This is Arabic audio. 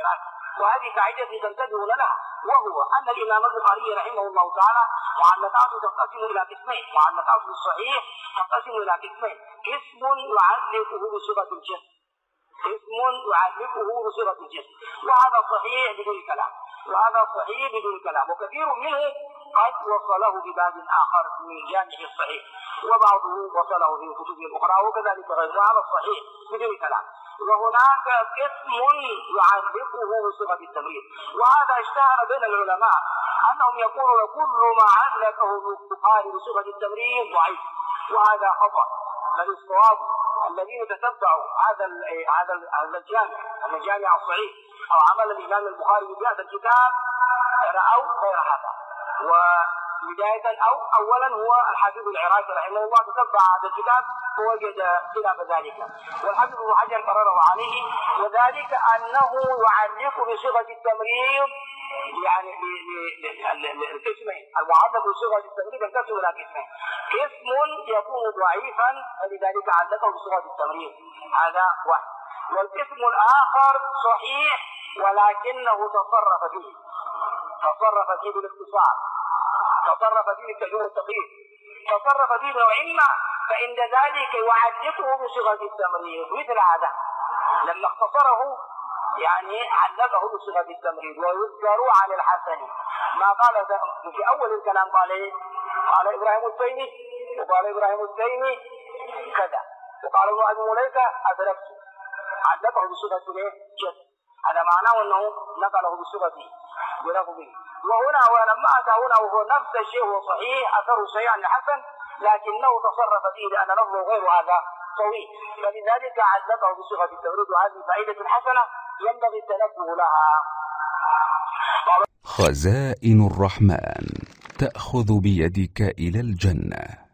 العراقي. وهذه قاعدة تنتبه لها، وهو أن الإمام البخاري رحمه الله تعالى معلقاته تنقسم إلى قسمين، معلقاته الصحيح تنقسم إلى قسمين: قسم يعلقه بصيغة الجزم، قسم يعلقه بصيغة الجزم، وهذا صحيح بدون كلام، وهذا صحيح بدون كلام، وكثير منه قد وصله بباب آخر من جامع الصحيح، وبعضه وصله في الكتب الأخرى، وكذلك غيره، وهذا الصحيح بدون كلام. وهناك قسم يعلقه بصيغة التمريض، وهذا اشتهر بين العلماء أنهم يقولون كل ما علقه البخاري بصيغة التمريض ضعيف، وهذا خطأ، بل الصواب الذين تتبعوا هذا الجامع الصحيح أو عمل الإمام البخاري بهذا الكتاب رأوا غير هذا. وبداية أولا هو الحافظ العراقي رحمه الله تتبع هذا الكتاب فوجد خلاف ذلك، والحافظ ابن حجر قرره عليه، وذلك أنه يعلق بصيغة التمريض، يعني القسمين المعلق بصيغة التمريض ينقسم إلى قسمين: قسم يكون ضعيفا فلذلك علقه بصيغة التمريض، هذا واحد، والقسم الآخر صحيح ولكنه تصرف فيه بالاختصار، تصرف فيه بالتجويد التقييد، تصرف فيه وإما فإن ذلك يعلقه بصيغة التمريض مثل هذا لما اختصره، يعني علقه بصيغة التمريض. ويذكر عن الحسن ما قال في أول الكلام، قال إبراهيم التيمي، وقال إبراهيم التيمي كذا، وقال ابن أبي مليكة أدركت، علقه بصيغة جد، هذا معناه أنه نقله بصيغة بلفظه. وهنا ولما أتى هنا وهو نفس الشيء هو صحيح أثر شيء عن الحسن، لكنه تصرف فيه لأن لفظه غير هذا طويل، فلذلك علقه بصيغة التمريض، وهذه فائدة حسنة ينبغي التنبه لها. خزائن الرحمن تأخذ بيدك إلى الجنة.